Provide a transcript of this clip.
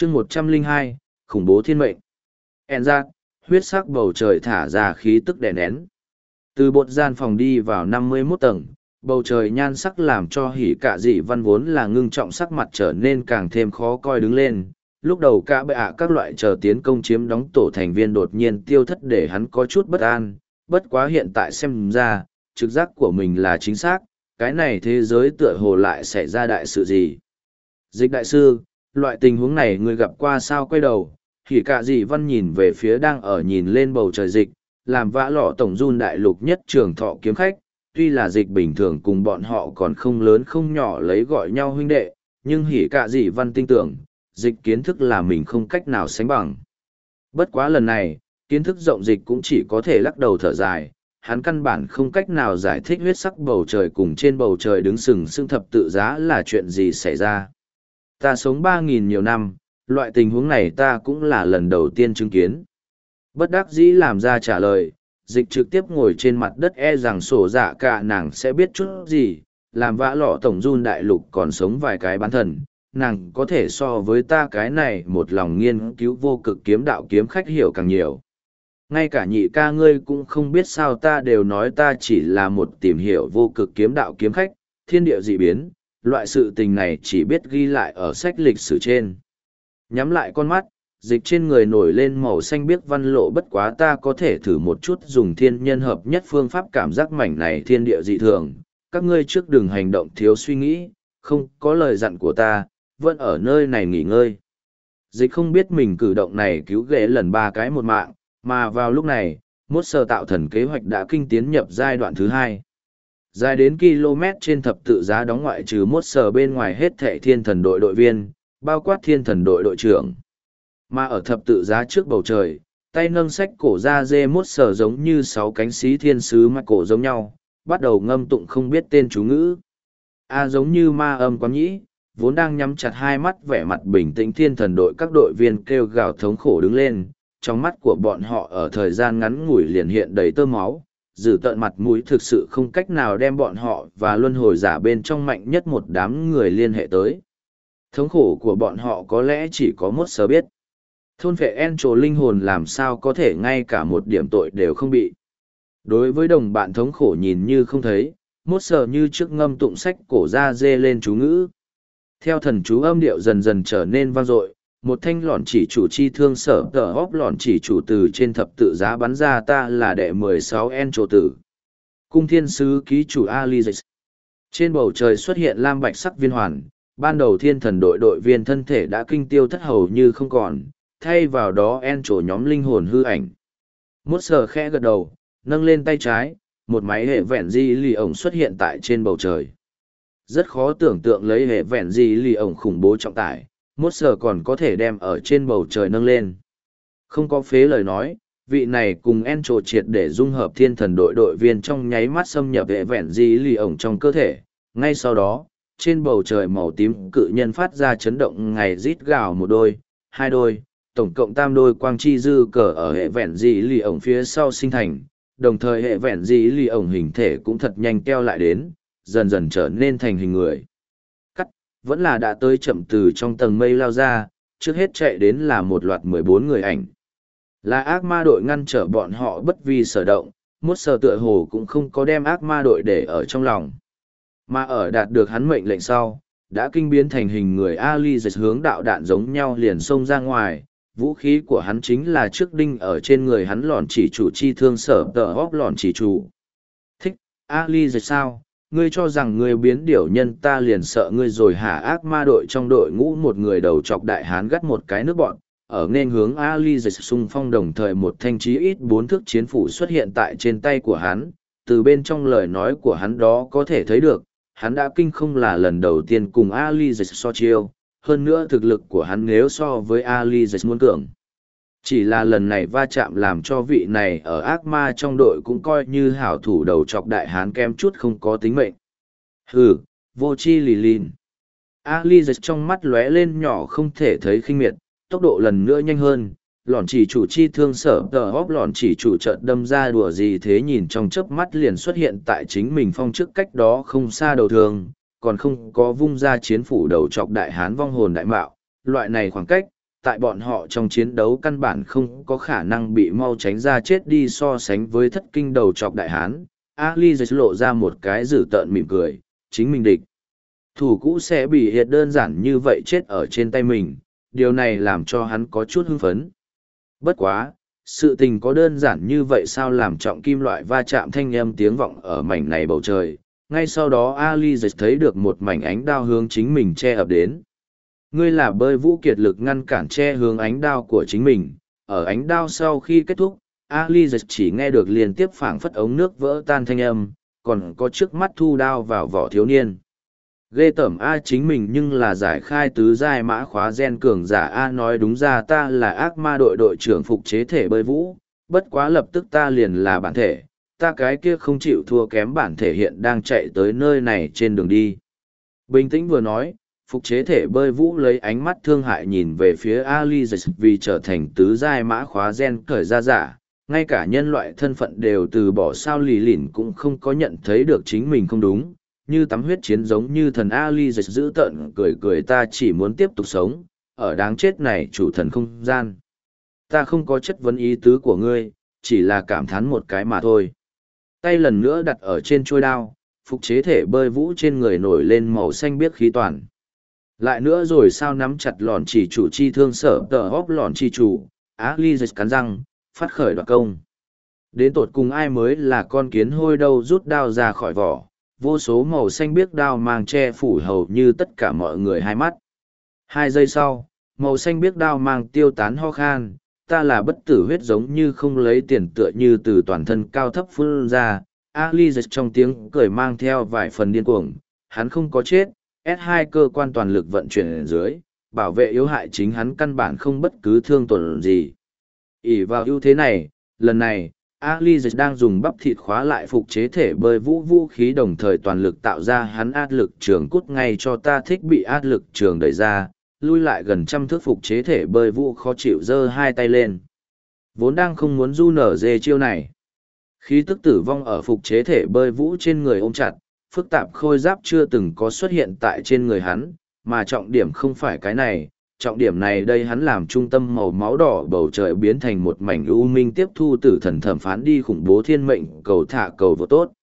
chương 102, khủng bố thiên mệnh. En giác, huyết sắc bầu trời thả ra khí tức đè nén. Từ bột gian phòng đi vào 51 tầng, bầu trời nhan sắc làm cho hỉ cạ dị văn vốn là ngưng trọng sắc mặt trở nên càng thêm khó coi đứng lên. Lúc đầu cả bệ ạ các loại chờ tiến công chiếm đóng tổ thành viên đột nhiên tiêu thất để hắn có chút bất an, bất quá hiện tại xem ra, trực giác của mình là chính xác, cái này thế giới tựa hồ lại xảy ra đại sự gì. Dịch đại sư, loại tình huống này người gặp qua sao? Quay đầu, hỉ cạ dị văn nhìn về phía đang ở nhìn lên bầu trời dịch, làm vã lọ tổng run đại lục nhất trường thọ kiếm khách, tuy là dịch bình thường cùng bọn họ còn không lớn không nhỏ lấy gọi nhau huynh đệ, nhưng hỉ cạ dị văn tin tưởng, dịch kiến thức là mình không cách nào sánh bằng. Bất quá lần này, kiến thức rộng dịch cũng chỉ có thể lắc đầu thở dài, hắn căn bản không cách nào giải thích huyết sắc bầu trời cùng trên bầu trời đứng sừng sững thập tự giá là chuyện gì xảy ra. Ta sống 3.000 nhiều năm, loại tình huống này ta cũng là lần đầu tiên chứng kiến. Bất đắc dĩ làm ra trả lời, dịch trực tiếp ngồi trên mặt đất rằng sổ dạ cả nàng sẽ biết chút gì, làm vã lọ tổng run đại lục còn sống vài cái bán thần, nàng có thể so với ta cái này một lòng nghiên cứu vô cực kiếm đạo kiếm khách hiểu càng nhiều. Ngay cả nhị ca ngươi cũng không biết sao ta đều nói ta chỉ là một tìm hiểu vô cực kiếm đạo kiếm khách, thiên địa dị biến, loại sự tình này chỉ biết ghi lại ở sách lịch sử trên. Nhắm lại con mắt, dịch trên người nổi lên màu xanh biếc văn lộ, bất quá ta có thể thử một chút dùng thiên nhân hợp nhất phương pháp cảm giác mảnh này thiên địa dị thường. Các ngươi trước đừng hành động thiếu suy nghĩ, không có lời dặn của ta, vẫn ở nơi này nghỉ ngơi. Dịch không biết mình cử động này cứu ghế lần 3 cái một mạng, mà vào lúc này, mốt sơ tạo thần kế hoạch đã kinh tiến nhập giai đoạn thứ 2. Dài đến km trên thập tự giá đóng ngoại trừ mốt sơ bên ngoài hết thệ thiên thần đội đội viên, bao quát thiên thần đội đội trưởng. Mà ở thập tự giá trước bầu trời, tay nâng sách cổ ra dê mốt sờ giống như 6 cánh xí thiên sứ mạch cổ giống nhau, bắt đầu ngâm tụng không biết tên chú ngữ. Giống như ma âm quán nhĩ, vốn đang nhắm chặt hai mắt vẻ mặt bình tĩnh thiên thần đội các đội viên kêu gào thống khổ đứng lên, trong mắt của bọn họ ở thời gian ngắn ngủi liền hiện đầy tơ máu, dữ tợn mặt mũi thực sự không cách nào đem bọn họ và luân hồi giả bên trong mạnh nhất một đám người liên hệ tới. Thống khổ của bọn họ có lẽ chỉ có một sơ biết. Thôn phệ en trồ linh hồn làm sao có thể ngay cả một điểm tội đều không bị. Đối với đồng bạn thống khổ nhìn như không thấy, mốt sờ như trước ngâm tụng sách cổ ra dê lên chú ngữ. Theo thần chú âm điệu dần dần trở nên vang dội, một thanh lọn chỉ chủ chi thương sở tờ hóp lọn chỉ chủ từ trên thập tự giá bắn ra, ta là đệ 16 en trồ tử. Cung thiên sứ ký chủ Alizix. Trên bầu trời xuất hiện lam bạch sắc viên hoàn, ban đầu thiên thần đội đội viên thân thể đã kinh tiêu thất hầu như không còn, thay vào đó en trổ nhóm linh hồn hư ảnh. Mốt sờ khẽ gật đầu, nâng lên tay trái, một máy hệ vẹn di lì ổng xuất hiện tại trên bầu trời. Rất khó tưởng tượng lấy hệ vẹn di lì ổng khủng bố trọng tải, mốt sờ còn có thể đem ở trên bầu trời nâng lên. Không có phế lời nói, vị này cùng en trổ triệt để dung hợp thiên thần đội đội viên trong nháy mắt xâm nhập hệ vẹn di lì ổng trong cơ thể. Ngay sau đó, trên bầu trời màu tím cự nhân phát ra chấn động ngày rít gào một đôi, hai đôi, tổng cộng 3 đôi quang chi dư cờ ở hệ vẹn dị lì ổng phía sau sinh thành, đồng thời hệ vẹn dị lì ổng hình thể cũng thật nhanh keo lại đến, dần dần trở nên thành hình người. Cắt, vẫn là đã tới chậm từ trong tầng mây lao ra, trước hết chạy đến là một loạt 14 người ảnh. Là ác ma đội ngăn trở bọn họ bất vi sở động, mốt sờ tựa hồ cũng không có đem ác ma đội để ở trong lòng. Mà ở đạt được hắn mệnh lệnh sau, đã kinh biến thành hình người Ali dịch hướng đạo đạn giống nhau liền xông ra ngoài, vũ khí của hắn chính là trước đinh ở trên người hắn lòn chỉ chủ chi thương sở tờ hóp lòn chỉ chủ. Thích, Ali dịch sao? Ngươi cho rằng ngươi biến điểu nhân ta liền sợ ngươi rồi hả? Ác ma đội trong đội ngũ một người đầu chọc đại hán gắt một cái nước bọn, ở nên hướng Ali dịch xung phong, đồng thời một thanh chí ít 4 thước chiến phủ xuất hiện tại trên tay của hắn, từ bên trong lời nói của hắn đó có thể thấy được. Hắn đã kinh không là lần đầu tiên cùng Ali Dịch so chiêu, hơn nữa thực lực của hắn nếu so với Ali Dịch muốn cường. Chỉ là lần này va chạm làm cho vị này ở ác ma trong đội cũng coi như hảo thủ đầu chọc đại hán kém chút không có tính mệnh. Hừ, vô chi lì lìn. Ali Dịch trong mắt lóe lên nhỏ không thể thấy khinh miệt, tốc độ lần nữa nhanh hơn. Lọn chỉ chủ chi thương sở tờ hóp lọn chỉ chủ trận đâm ra đùa gì thế, nhìn trong chớp mắt liền xuất hiện tại chính mình phong trước cách đó không xa đầu thường, còn không có vung ra chiến phủ đầu chọc đại hán vong hồn đại mạo, loại này khoảng cách, tại bọn họ trong chiến đấu căn bản không có khả năng bị mau tránh ra chết đi so sánh với thất kinh đầu chọc đại hán. Ali lộ ra một cái dữ tợn mỉm cười, chính mình địch. Thủ cũ sẽ bị hiệt đơn giản như vậy chết ở trên tay mình, điều này làm cho hắn có chút hưng phấn. Bất quá, sự tình có đơn giản như vậy sao, làm trọng kim loại va chạm thanh âm tiếng vọng ở mảnh này bầu trời. Ngay sau đó Ali thấy được một mảnh ánh đao hướng chính mình che ập đến. Ngươi là bơi vũ kiệt lực ngăn cản che hướng ánh đao của chính mình. Ở ánh đao sau khi kết thúc, Ali chỉ nghe được liên tiếp phảng phất ống nước vỡ tan thanh âm, còn có trước mắt thu đao vào vỏ thiếu niên. Ghê tởm A, chính mình nhưng là giải khai tứ giai mã khóa gen cường giả A, nói đúng ra ta là ác ma đội đội trưởng phục chế thể bơi vũ, bất quá lập tức ta liền là bản thể, ta cái kia không chịu thua kém bản thể hiện đang chạy tới nơi này trên đường đi. Bình tĩnh vừa nói, phục chế thể bơi vũ lấy ánh mắt thương hại nhìn về phía Ali vì trở thành tứ giai mã khóa gen cởi ra giả, ngay cả nhân loại thân phận đều từ bỏ, sao lì lỉn cũng không có nhận thấy được chính mình không đúng. Như tắm huyết chiến giống như thần Ali giữ tợn cười cười, ta chỉ muốn tiếp tục sống, ở đáng chết này chủ thần không gian. Ta không có chất vấn ý tứ của ngươi, chỉ là cảm thán một cái mà thôi. Tay lần nữa đặt ở trên chuôi đao, phục chế thể bơi vũ trên người nổi lên màu xanh biếc khí toàn. Lại nữa rồi sao, nắm chặt lòn chỉ chủ chi thương sở tờ hóp lòn chi chủ, Ali cắn răng, phát khởi đoạt công. Đến tột cùng ai mới là con kiến hôi đâu, rút đao ra khỏi vỏ. Vô số màu xanh biếc đao mang che phủ hầu như tất cả mọi người hai mắt. 2 giây sau, màu xanh biếc đao mang tiêu tán ho khan, ta là bất tử huyết giống như không lấy tiền tựa như từ toàn thân cao thấp phun ra. Ali trong tiếng cười mang theo vài phần điên cuồng, hắn không có chết, S2 cơ quan toàn lực vận chuyển ở dưới, bảo vệ yếu hại chính hắn, căn bản không bất cứ thương tổn gì. Ỷ vào ưu thế này, lần này, Ali đang dùng bắp thịt khóa lại phục chế thể bơi vũ khí, đồng thời toàn lực tạo ra hắn áp lực trường cút ngay cho ta, thích bị áp lực trường đẩy ra, lui lại gần trăm thước. Phục chế thể bơi vũ khó chịu giơ hai tay lên. Vốn đang không muốn du nở dê chiêu này. Khí tức tử vong ở phục chế thể bơi vũ trên người ôm chặt, phức tạp khôi giáp chưa từng có xuất hiện tại trên người hắn, mà trọng điểm không phải cái này. Trọng điểm này đây, hắn làm trung tâm màu máu đỏ bầu trời biến thành một mảnh u minh, tiếp thu tử thần thẩm phán đi khủng bố thiên mệnh cầu thả cầu vô tốt.